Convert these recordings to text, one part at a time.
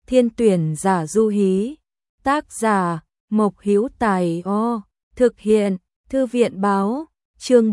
Thiên tuyển giả du hí. Tác giả Mộc Hữu Tài. Thực hiện Thư viện báo. Chương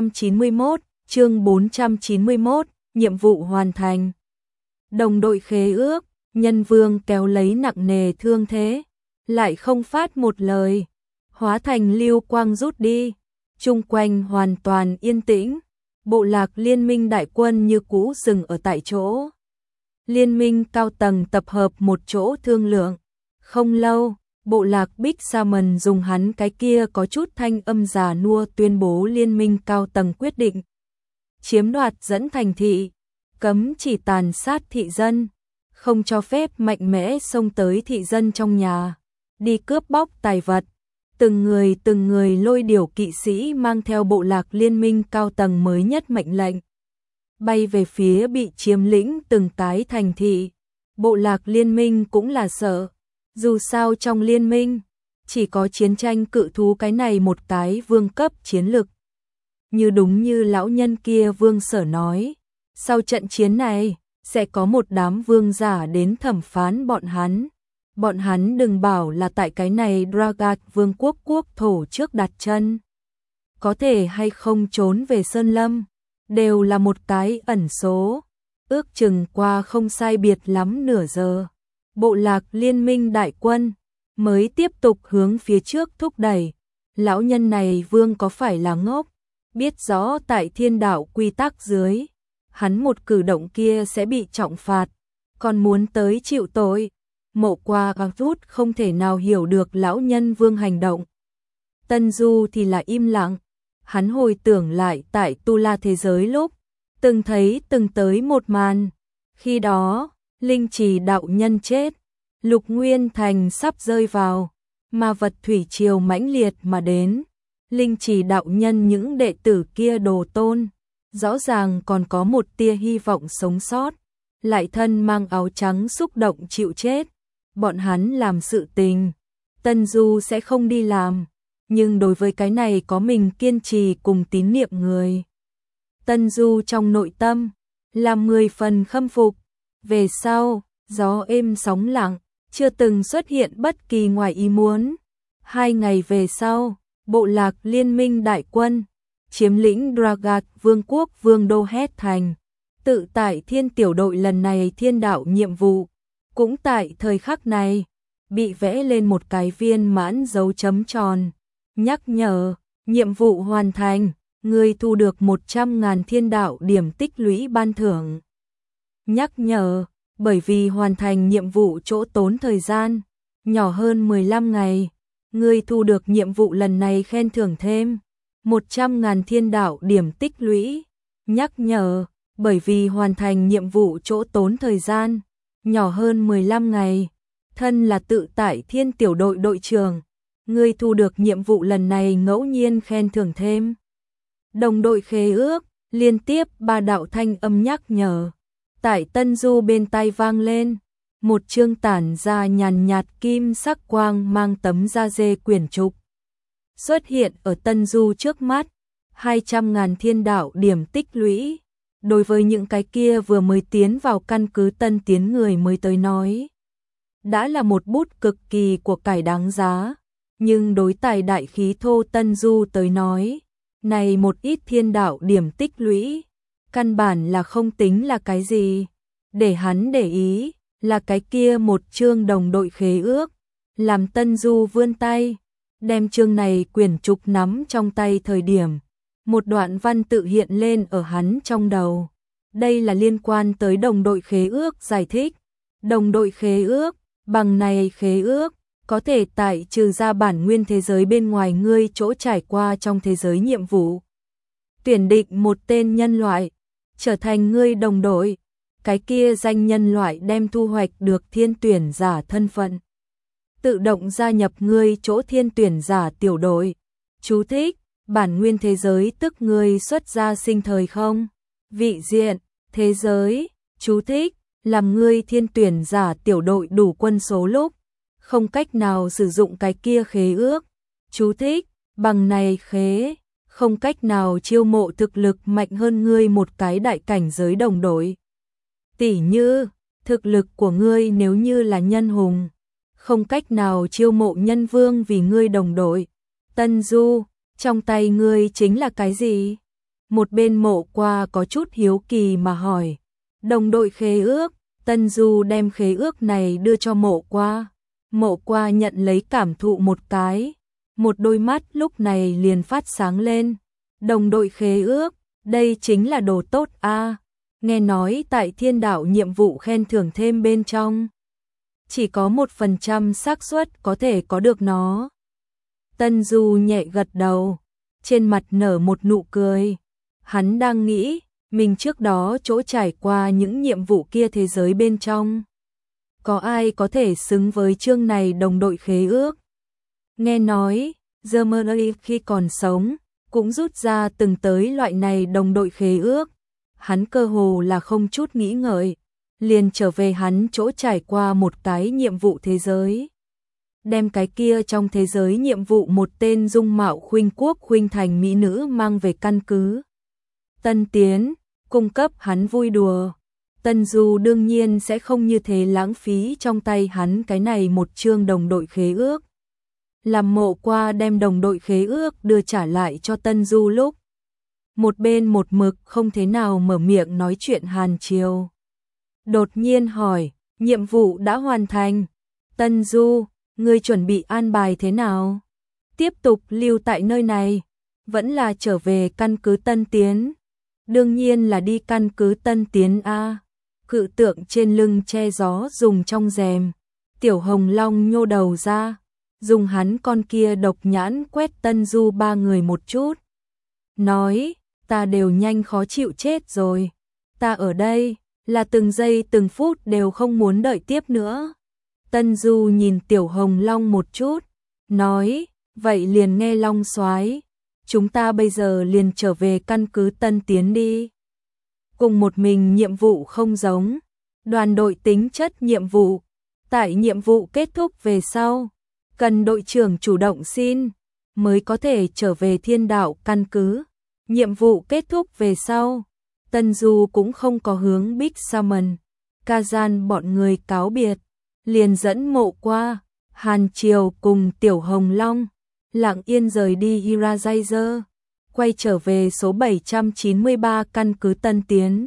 491, nhiệm vụ hoàn thành. Đồng đội khế ước, Nhân Vương kéo lấy nặng nề thương thế, lại không phát một lời, hóa thành lưu quang rút đi, chung quanh hoàn toàn yên tĩnh, bộ lạc liên minh đại quân như cũ dừng ở tại chỗ. Liên minh cao tầng tập hợp một chỗ thương lượng, không lâu, bộ lạc Big Salmon dùng hắn cái kia có chút thanh âm già nua tuyên bố liên minh cao tầng quyết định chiếm đoạt dẫn thành thị, cấm chỉ tàn sát thị dân, không cho phép mạnh mẽ xông tới thị dân trong nhà, đi cướp bóc tài vật. Từng người lôi điều kỵ sĩ mang theo bộ lạc liên minh cao tầng mới nhất mệnh lệnh, bay về phía bị chiếm lĩnh từng cái thành thị. Bộ lạc liên minh cũng là sợ, dù sao trong liên minh chỉ có chiến tranh cự thú cái này một cái vương cấp chiến lực. Đúng như lão nhân kia Vương Sở nói, sau trận chiến này sẽ có một đám vương giả đến thẩm phán bọn hắn. Bọn hắn đừng bảo là tại cái này Dragat vương quốc quốc thổ trước đặt chân. Có thể hay không trốn về Sơn Lâm, đều là một cái ẩn số. Ước chừng qua không sai biệt lắm nửa giờ, bộ lạc liên minh đại quân mới tiếp tục hướng phía trước thúc đẩy. Lão nhân này Vương có phải là ngốc, biết rõ tại thiên đạo quy tắc dưới, hắn một cử động kia sẽ bị trọng phạt, còn muốn tới chịu tội. Mộ Qua găng rút không thể nào hiểu được lão nhân Vương hành động. Tân Du thì là im lặng, hắn hồi tưởng lại tại Tu La thế giới lúc từng thấy từng tới một màn. Khi đó, Linh Trì đạo nhân chết, Lục Nguyên Thành sắp rơi vào, ma vật thủy triều mãnh liệt mà đến. Linh Trì đạo nhân những đệ tử kia đồ tôn, rõ ràng còn có một tia hy vọng sống sót, lại thân mang áo trắng xúc động chịu chết. Bọn hắn làm sự tình, Tân Du sẽ không đi làm, nhưng đối với cái này có mình kiên trì cùng tín niệm người. Tân Du trong nội tâm là 10 phần khâm phục. Về sau, gió êm sóng lặng, chưa từng xuất hiện bất kỳ ngoài ý muốn. 2 ngày về sau, bộ lạc liên minh đại quân chiếm lĩnh Dragat vương quốc vương đô Het Thành. Tự tại thiên tiểu đội lần này thiên đạo nhiệm vụ, cũng tại thời khắc này, bị vẽ lên một cái viên mãn dấu chấm tròn. Nhắc nhở, nhiệm vụ hoàn thành, người thu được 100.000 thiên đạo điểm tích lũy ban thưởng. Nhắc nhở, bởi vì hoàn thành nhiệm vụ chỗ tốn thời gian nhỏ hơn 15 ngày, người thu được nhiệm vụ lần này khen thưởng thêm 100.000 thiên đạo điểm tích lũy. Nhắc nhở, bởi vì hoàn thành nhiệm vụ chỗ tốn thời gian nhỏ hơn 15 ngày, thân là tự tại thiên tiểu đội đội trưởng, người thu được nhiệm vụ lần này ngẫu nhiên khen thưởng thêm. Đồng đội khế ước, liên tiếp 3 đạo thanh âm nhắc nhở. Tại Tân Du bên tai vang lên, một chương tản ra nhàn nhạt kim sắc quang mang tấm da dê quyển trục xuất hiện ở Tân Du trước mắt. 200.000 thiên đạo điểm tích lũy. Đối với những cái kia vừa mới tiến vào căn cứ tân tiến người mới tới nói, đã là một bút cực kỳ của cải đáng giá. Nhưng đối tài đại khí thô Tân Du tới nói, này một ít thiên đạo điểm tích lũy, căn bản là không tính là cái gì. Để hắn để ý là cái kia một chương đồng đội khế ước. Làm Tân Du vươn tay, đem chương này quyển trục nắm trong tay thời điểm, một đoạn văn tự hiện lên ở hắn trong đầu. Đây là liên quan tới đồng đội khế ước giải thích. Đồng đội khế ước, bằng này khế ước, có thể tại trừ ra bản nguyên thế giới bên ngoài ngươi chỗ trải qua trong thế giới nhiệm vụ. Tuyển định một tên nhân loại, trở thành ngươi đồng đội. Cái kia danh nhân loại đem thu hoạch được thiên tuyển giả thân phận, tự động gia nhập ngươi chỗ thiên tuyển giả tiểu đội. Chú thích, bản nguyên thế giới tức ngươi xuất gia sinh thời không. Vị diện, thế giới. Chú thích, làm ngươi thiên tuyển giả tiểu đội đủ quân số lúc, không cách nào sử dụng cái kia khế ước. Chú thích, bằng này khế, không cách nào chiêu mộ thực lực mạnh hơn ngươi một cái đại cảnh giới đồng đội. Tỉ như, thực lực của ngươi nếu như là nhân hùng, không cách nào chiêu mộ nhân vương vì ngươi đồng đội. Tân Du, trong tay ngươi chính là cái gì? Một bên Mộ Qua có chút hiếu kỳ mà hỏi. Đồng đội khế ước. Tân Du đem khế ước này đưa cho Mộ Qua. Mộ Qua nhận lấy cảm thụ một cái, một đôi mắt lúc này liền phát sáng lên. Đồng đội khế ước, đây chính là đồ tốt a. Nghe nói tại Thiên Đạo nhiệm vụ khen thưởng thêm bên trong, chỉ có 1% xác suất có thể có được nó. Tân Du nhẹ gật đầu, trên mặt nở một nụ cười. Hắn đang nghĩ, mình trước đó chỗ trải qua những nhiệm vụ kia thế giới bên trong, có ai có thể xứng với chương này đồng đội khế ước. Nghe nói, Germany khi còn sống, cũng rút ra từng tới loại này đồng đội khế ước. Hắn cơ hồ là không chút nghĩ ngợi, liền trở về hắn chỗ trải qua một cái nhiệm vụ thế giới. Đem cái kia trong thế giới nhiệm vụ một tên dung mạo khuynh quốc khuynh thành mỹ nữ mang về căn cứ Tân Tiến, cung cấp hắn vui đùa. Tân Du đương nhiên sẽ không như thế lãng phí trong tay hắn cái này một chương đồng đội khế ước. Làm Mộ Qua đem đồng đội khế ước đưa trả lại cho Tân Du lúc, một bên một mực không thế nào mở miệng nói chuyện Hàn Triều đột nhiên hỏi, nhiệm vụ đã hoàn thành. Tân Du, ngươi chuẩn bị an bài thế nào? Tiếp tục lưu tại nơi này, vẫn là trở về căn cứ Tân Tiến? Đương nhiên là đi căn cứ Tân Tiến a. Cự tượng trên lưng che gió dùng trong rèm, Tiểu Hồng Long nhô đầu ra, dùng hắn con kia độc nhãn quét Tân Du ba người một chút. Nói, ta đều nhanh khó chịu chết rồi. Ta ở đây, là từng giây từng phút đều không muốn đợi tiếp nữa. Tân Du nhìn Tiểu Hồng Long một chút, nói, vậy liền nghe Long soái, chúng ta bây giờ liền trở về căn cứ Tân Tiến đi. Cùng một mình nhiệm vụ không giống, đoàn đội tính chất nhiệm vụ, tại nhiệm vụ kết thúc về sau, cần đội trưởng chủ động xin, mới có thể trở về Thiên Đạo căn cứ. Nhiệm vụ kết thúc về sau, Tân Du cũng không có hướng Big Salmon, Kazan bọn người cáo biệt, liền dẫn Mộ Qua, Hàn Triều cùng Tiểu Hồng Long, lặng yên rời đi Irajaizer, quay trở về số 793 căn cứ Tân Tiến.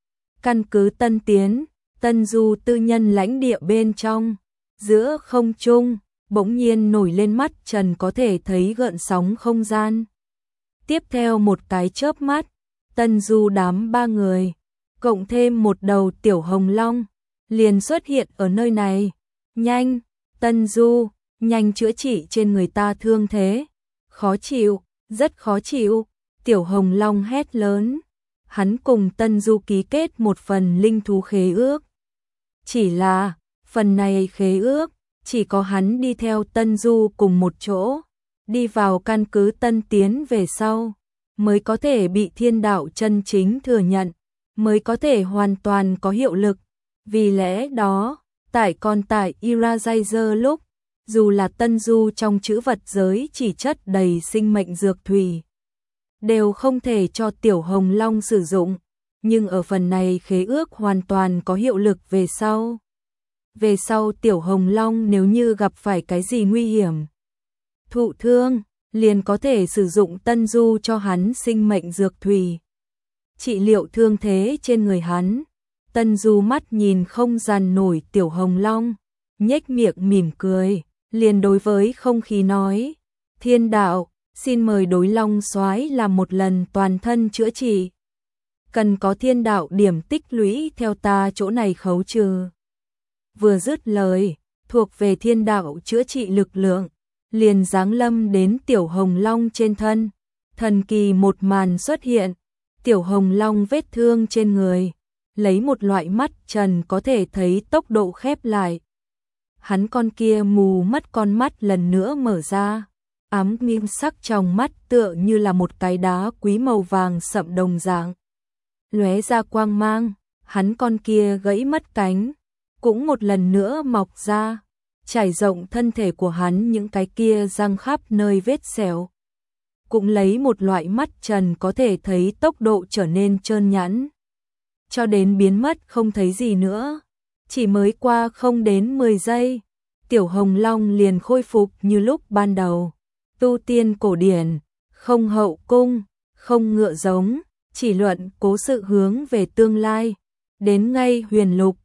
Căn cứ Tân Tiến, Tân Du tư nhân lãnh địa bên trong, giữa không trung, bỗng nhiên nổi lên mắt trần có thể thấy gợn sóng không gian. Tiếp theo một cái chớp mắt, Tân Du đám ba người, cộng thêm một đầu Tiểu Hồng Long, liền xuất hiện ở nơi này. Nhanh, Tân Du, nhanh chữa trị trên người ta thương thế. Khó chịu, rất khó chịu. Tiểu Hồng Long hét lớn. Hắn cùng Tân Du ký kết một phần linh thú khế ước. Chỉ là, phần này khế ước, chỉ có hắn đi theo Tân Du cùng một chỗ, đi vào căn cứ Tân Tiến về sau, mới có thể bị Thiên Đạo chân chính thừa nhận, mới có thể hoàn toàn có hiệu lực. Vì lẽ đó, còn tại Irajaizer lúc, dù là Tân Du trong trữ vật giới chỉ chất đầy sinh mệnh dược thủy, đều không thể cho Tiểu Hồng Long sử dụng, nhưng ở phần này khế ước hoàn toàn có hiệu lực về sau. Về sau Tiểu Hồng Long nếu như gặp phải cái gì nguy hiểm, thụ thương, liền có thể sử dụng Tân Du cho hắn sinh mệnh dược thủy, trị liệu thương thế trên người hắn. Tân Du mắt nhìn không dằn nổi Tiểu Hồng Long, nhếch miệng mỉm cười, liền đối với không khí nói, Thiên Đạo, xin mời đối Long soái làm một lần toàn thân chữa trị. Cần có Thiên Đạo điểm tích lũy theo ta chỗ này khấu trừ. Vừa dứt lời, thuộc về Thiên Đạo chữa trị lực lượng, liền giáng lâm đến Tiểu Hồng Long trên thân. Thần kỳ một màn xuất hiện, Tiểu Hồng Long vết thương trên người, lấy một loại mắt trần có thể thấy tốc độ khép lại. Hắn con kia mù mất con mắt lần nữa mở ra, ám nghiêm sắc trong mắt tựa như là một cái đá quý màu vàng sậm đồng dạng, lóe ra quang mang. Hắn con kia gãy mất cánh, cũng một lần nữa mọc ra, trải rộng thân thể của hắn những cái kia răng khắp nơi vết sẹo, cũng lấy một loại mắt trần có thể thấy tốc độ trở nên trơn nhẵn, cho đến biến mất không thấy gì nữa. Chỉ mới qua không đến 10 giây, Tiểu Hồng Long liền khôi phục như lúc ban đầu. Tu tiên cổ điển, không hậu cung, không ngựa giống, chỉ luận cố sự hướng về tương lai. Đến ngay huyền lục,